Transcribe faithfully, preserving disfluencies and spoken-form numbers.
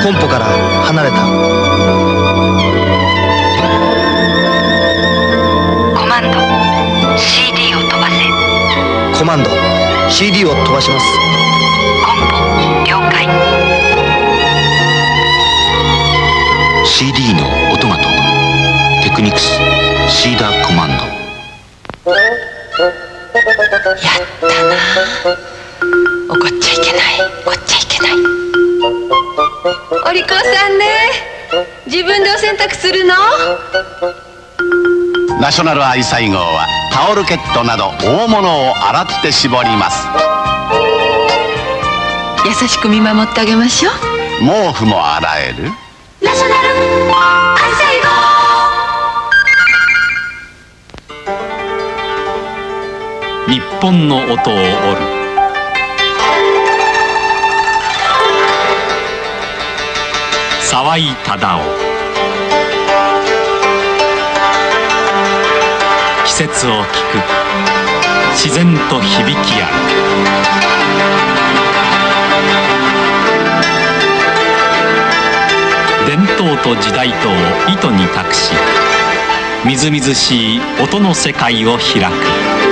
本舗から離れた。 コマンド シーディー を飛ばせ。 コマンド シーディー を飛ばします。 コンボ了解。 シーディー の音が飛ぶ。テクニクスシーダーコマンド。 やったな。怒っちゃいけない、怒っちゃいけない。 お利口さんね。自分でお洗濯するの？ ナショナルアイサイ号はタオルケットなど大物を洗って絞ります。 優しく見守ってあげましょう。 毛布も洗えるナショナルアイサイ号。 日本の音を織る。沢井忠夫。季節を聞く。自然と響き合う。伝統と時代とを糸に託し、みずみずしい音の世界を開く。